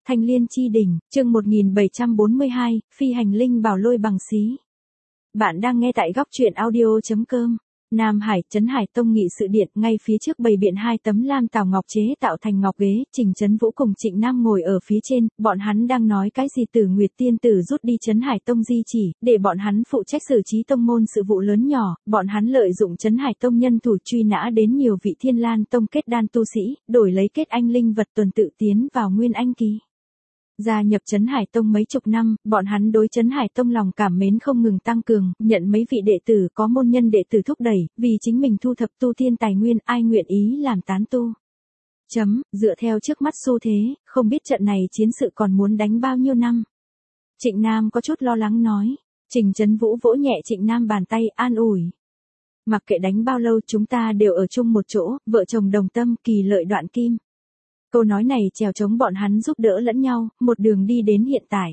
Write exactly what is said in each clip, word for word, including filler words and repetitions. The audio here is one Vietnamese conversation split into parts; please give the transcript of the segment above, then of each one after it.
Thanh Liên chi đỉnh, chương một nghìn bảy trăm bốn mươi hai, phi hành linh bảo lôi bằng xí. Bạn đang nghe tại góc truyện audio chấm com. Nam Hải, Trấn Hải Tông nghị sự điện, ngay phía trước bày biện hai tấm lam tào ngọc chế tạo thành ngọc ghế, Trình Trấn Vũ cùng Trịnh Nam ngồi ở phía trên, bọn hắn đang nói cái gì Tử Nguyệt tiên tử rút đi Trấn Hải Tông di chỉ, để bọn hắn phụ trách xử trí tông môn sự vụ lớn nhỏ, bọn hắn lợi dụng Trấn Hải Tông nhân thủ truy nã đến nhiều vị Thiên Lan Tông kết đan tu sĩ, đổi lấy kết anh linh vật tuần tự tiến vào Nguyên Anh kỳ. Gia nhập Trấn Hải Tông mấy chục năm, bọn hắn đối Trấn Hải Tông lòng cảm mến không ngừng tăng cường, nhận mấy vị đệ tử có môn nhân đệ tử thúc đẩy, vì chính mình thu thập tu tiên tài nguyên, ai nguyện ý làm tán tu. Chấm, dựa theo trước mắt xu thế, không biết trận này chiến sự còn muốn đánh bao nhiêu năm. Trịnh Nam có chút lo lắng nói. Trình Trấn Vũ vỗ nhẹ Trịnh Nam bàn tay, an ủi. Mặc kệ đánh bao lâu chúng ta đều ở chung một chỗ, vợ chồng đồng tâm, kỳ lợi đoạn kim. Câu nói này trèo chống bọn hắn giúp đỡ lẫn nhau, một đường đi đến hiện tại.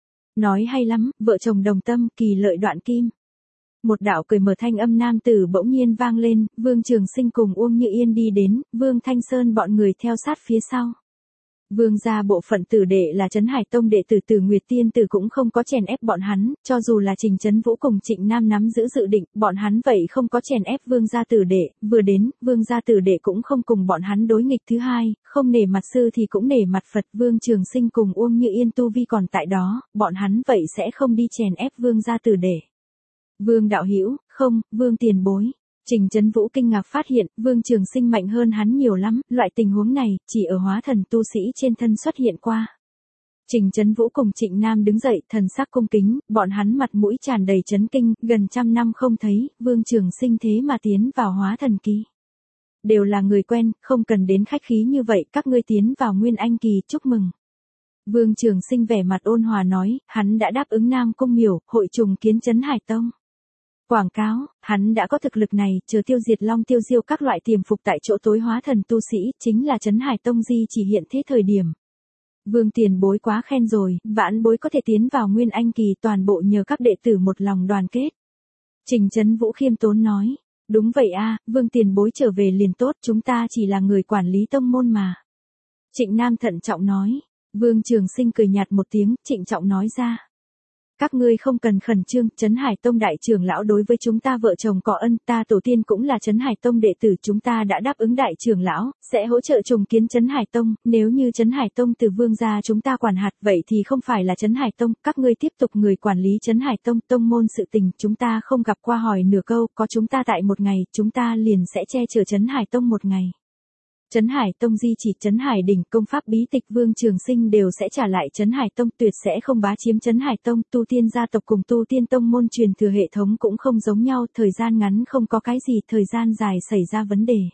Nói hay lắm, vợ chồng đồng tâm, kỳ lợi đoạn kim. Một đạo cười mở thanh âm nam tử bỗng nhiên vang lên, Vương Trường Sinh cùng Uông Như Yên đi đến, Vương Thanh Sơn bọn người theo sát phía sau. Vương gia bộ phận tử đệ là Trấn Hải Tông đệ tử Tử Nguyệt tiên tử cũng không có chèn ép bọn hắn, cho dù là Trình Trấn Vũ cùng Trịnh Nam nắm giữ dự định, bọn hắn vậy không có chèn ép Vương gia tử đệ, vừa đến, Vương gia tử đệ cũng không cùng bọn hắn đối nghịch. Thứ hai, không nể mặt sư thì cũng nể mặt Phật. Vương Trường Sinh cùng Uông Như Yên tu vi còn tại đó, bọn hắn vậy sẽ không đi chèn ép Vương gia tử đệ. Vương đạo hữu, không, Vương tiền bối. Trình Trấn Vũ kinh ngạc phát hiện, Vương Trường Sinh mạnh hơn hắn nhiều lắm, loại tình huống này, chỉ ở hóa thần tu sĩ trên thân xuất hiện qua. Trình Trấn Vũ cùng Trịnh Nam đứng dậy, thần sắc cung kính, bọn hắn mặt mũi tràn đầy chấn kinh, gần trăm năm không thấy, Vương Trường Sinh thế mà tiến vào hóa thần kỳ. Đều là người quen, không cần đến khách khí như vậy, các ngươi tiến vào Nguyên Anh kỳ, chúc mừng. Vương Trường Sinh vẻ mặt ôn hòa nói, hắn đã đáp ứng Nam Cung Miểu, hội trùng kiến Trấn Hải Tông. Quảng cáo, hắn đã có thực lực này, chờ tiêu diệt Long Tiêu Diêu các loại tiềm phục tại chỗ tối hóa thần tu sĩ, chính là Trấn Hải Tông di chỉ hiện thế thời điểm. Vương tiền bối quá khen rồi, vãn bối có thể tiến vào Nguyên Anh kỳ toàn bộ nhờ các đệ tử một lòng đoàn kết. Trình Trấn Vũ khiêm tốn nói, đúng vậy a, Vương tiền bối trở về liền tốt, chúng ta chỉ là người quản lý tông môn mà. Trịnh Nam thận trọng nói, Vương Trường Sinh cười nhạt một tiếng, trịnh trọng nói ra. Các ngươi không cần khẩn trương, Trấn Hải Tông đại trưởng lão đối với chúng ta vợ chồng có ân, ta tổ tiên cũng là Trấn Hải Tông đệ tử, chúng ta đã đáp ứng đại trưởng lão, sẽ hỗ trợ trùng kiến Trấn Hải Tông, nếu như Trấn Hải Tông từ Vương gia chúng ta quản hạt, vậy thì không phải là Trấn Hải Tông, các ngươi tiếp tục người quản lý Trấn Hải Tông, tông môn sự tình, chúng ta không gặp qua hỏi nửa câu, có chúng ta tại một ngày, chúng ta liền sẽ che chở Trấn Hải Tông một ngày. Trấn Hải Tông di chỉ, Trấn Hải đỉnh, công pháp bí tịch Vương Trường Sinh đều sẽ trả lại Trấn Hải Tông, tuyệt sẽ không bá chiếm Trấn Hải Tông, tu tiên gia tộc cùng tu tiên tông môn truyền thừa hệ thống cũng không giống nhau, thời gian ngắn không có cái gì, thời gian dài xảy ra vấn đề.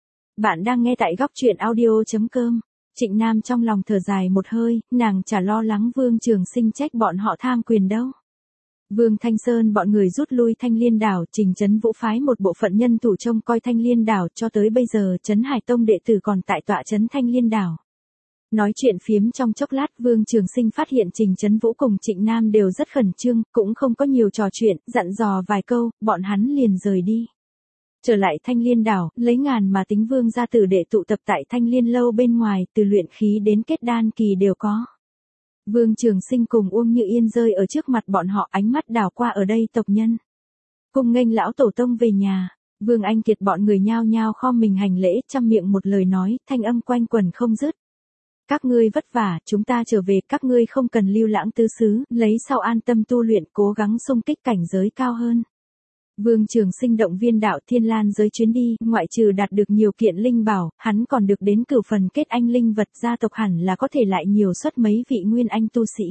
Bạn đang nghe tại góc truyện audio chấm com. Trịnh Nam trong lòng thở dài một hơi, nàng chả lo lắng Vương Trường Sinh trách bọn họ tham quyền đâu. Vương Thanh Sơn bọn người rút lui Thanh Liên đảo, Trình Trấn Vũ phái một bộ phận nhân thủ trông coi Thanh Liên đảo, cho tới bây giờ Trấn Hải Tông đệ tử còn tại tọa trấn Thanh Liên đảo. Nói chuyện phiếm trong chốc lát, Vương Trường Sinh phát hiện Trình Trấn Vũ cùng Trịnh Nam đều rất khẩn trương, cũng không có nhiều trò chuyện, dặn dò vài câu, bọn hắn liền rời đi. Trở lại Thanh Liên đảo, lấy ngàn mà tính Vương gia tử đệ tụ tập tại Thanh Liên lâu bên ngoài, từ luyện khí đến kết đan kỳ đều có. Vương Trường Sinh cùng Uông Như Yên rơi ở trước mặt bọn họ, ánh mắt đảo qua ở đây tộc nhân. Cùng nghênh lão tổ tông về nhà, Vương Anh Kiệt bọn người nhao nhao khom mình hành lễ, trăm miệng một lời nói, thanh âm quanh quẩn không dứt. Các ngươi vất vả, chúng ta trở về, các ngươi không cần lưu lãng tứ xứ, lấy sau an tâm tu luyện, cố gắng xung kích cảnh giới cao hơn. Vương Trường Sinh động viên đạo Thiên Lan giới chuyến đi, ngoại trừ đạt được nhiều kiện linh bảo, hắn còn được đến cửu phần kết anh linh vật, gia tộc hẳn là có thể lại nhiều xuất mấy vị nguyên anh tu sĩ.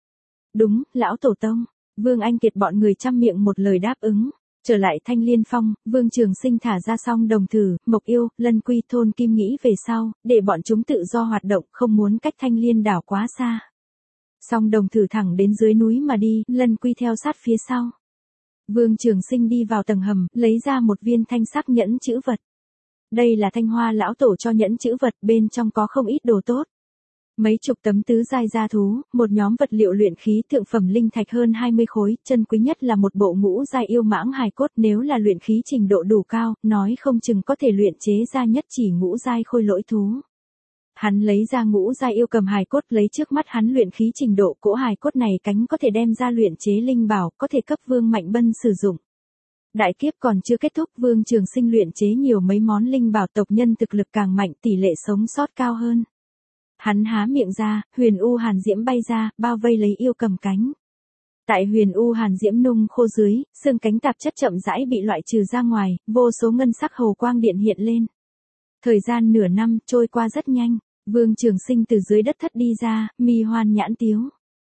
Đúng, lão tổ tông, Vương Anh Kiệt bọn người trăm miệng một lời đáp ứng. Trở lại Thanh Liên Phong, Vương Trường Sinh thả ra xong đồng thử, Mộc Yêu, Lân Quy thôn Kim nghĩ về sau, để bọn chúng tự do hoạt động, không muốn cách Thanh Liên đảo quá xa. Xong đồng thử thẳng đến dưới núi mà đi, Lân Quy theo sát phía sau. Vương Trường Sinh đi vào tầng hầm, lấy ra một viên thanh sắc nhẫn chữ vật. Đây là Thanh Hoa lão tổ cho nhẫn chữ vật, bên trong có không ít đồ tốt. Mấy chục tấm tứ giai gia thú, một nhóm vật liệu luyện khí thượng phẩm linh thạch hơn hai mươi khối, chân quý nhất là một bộ ngũ giai yêu mãng hài cốt, nếu là luyện khí trình độ đủ cao, nói không chừng có thể luyện chế ra nhất chỉ ngũ giai khôi lỗi thú. Hắn lấy ra ngũ giai yêu cầm hài cốt, lấy trước mắt hắn luyện khí trình độ, cỗ hài cốt này cánh có thể đem ra luyện chế linh bảo, có thể cấp Vương Mạnh Bân sử dụng. Đại kiếp còn chưa kết thúc, Vương Trường Sinh luyện chế nhiều mấy món linh bảo, tộc nhân thực lực càng mạnh, tỷ lệ sống sót cao hơn. Hắn há miệng ra, huyền u hàn diễm bay ra, bao vây lấy yêu cầm cánh. Tại huyền u hàn diễm nung khô dưới, xương cánh tạp chất chậm rãi bị loại trừ ra ngoài, vô số ngân sắc hầu quang điện hiện lên. Thời gian nửa năm trôi qua rất nhanh, Vương Trường Sinh từ dưới đất thất đi ra, mi hoan nhãn tiếu.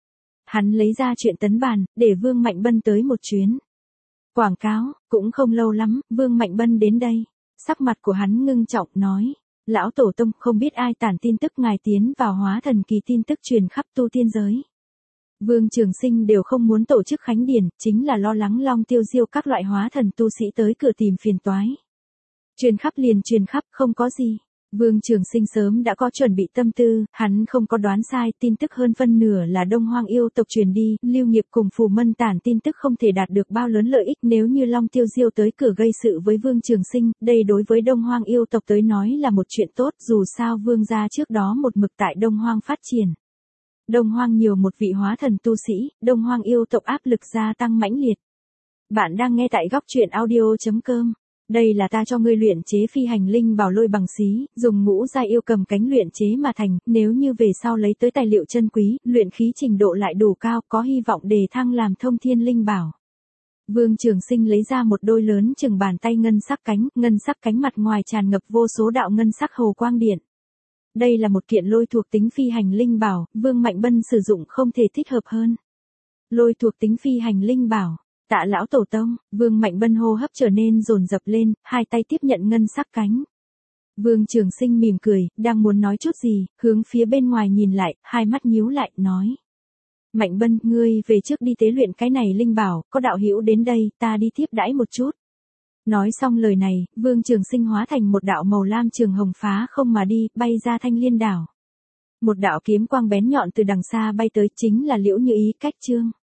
Hắn lấy ra chuyện tấn bàn, để Vương Mạnh Bân tới một chuyến. Quảng cáo, cũng không lâu lắm, Vương Mạnh Bân đến đây. Sắc mặt của hắn ngưng trọng nói, lão tổ tông, không biết ai tản tin tức ngài tiến vào hóa thần kỳ, tin tức truyền khắp tu tiên giới. Vương Trường Sinh đều không muốn tổ chức khánh điển, chính là lo lắng Long Tiêu Diêu các loại hóa thần tu sĩ tới cửa tìm phiền toái. Truyền khắp liền truyền khắp, không có gì. Vương Trường Sinh sớm đã có chuẩn bị tâm tư, hắn không có đoán sai, tin tức hơn phân nửa là Đông Hoang yêu tộc truyền đi, Lưu Nghiệp cùng Phù Mân tản tin tức không thể đạt được bao lớn lợi ích, nếu như Long Tiêu Diêu tới cửa gây sự với Vương Trường Sinh, đây đối với Đông Hoang yêu tộc tới nói là một chuyện tốt, dù sao Vương gia trước đó một mực tại Đông Hoang phát triển. Đông Hoang nhiều một vị hóa thần tu sĩ, Đông Hoang yêu tộc áp lực gia tăng mãnh liệt. Bạn đang nghe tại góc truyện audio chấm com. Đây là ta cho ngươi luyện chế phi hành linh bảo lôi bằng xí, dùng ngũ giai yêu cầm cánh luyện chế mà thành, nếu như về sau lấy tới tài liệu chân quý, luyện khí trình độ lại đủ cao, có hy vọng đề thăng làm thông thiên linh bảo. Vương Trường Sinh lấy ra một đôi lớn chừng bàn tay ngân sắc cánh, ngân sắc cánh mặt ngoài tràn ngập vô số đạo ngân sắc hầu quang điện. Đây là một kiện lôi thuộc tính phi hành linh bảo, Vương Mạnh Bân sử dụng không thể thích hợp hơn. Lôi thuộc tính phi hành linh bảo. Tạ lão tổ tông, Vương Mạnh Bân hô hấp trở nên dồn dập lên, hai tay tiếp nhận ngân sắc cánh. Vương Trường Sinh mỉm cười, đang muốn nói chút gì, hướng phía bên ngoài nhìn lại, hai mắt nhíu lại, nói. Mạnh Bân, ngươi về trước đi tế luyện cái này linh bảo, có đạo hữu đến đây, ta đi tiếp đãi một chút. Nói xong lời này, Vương Trường Sinh hóa thành một đạo màu lam trường hồng phá không mà đi, bay ra Thanh Liên đảo. Một đạo kiếm quang bén nhọn từ đằng xa bay tới, chính là Liễu Như Ý, cách chương.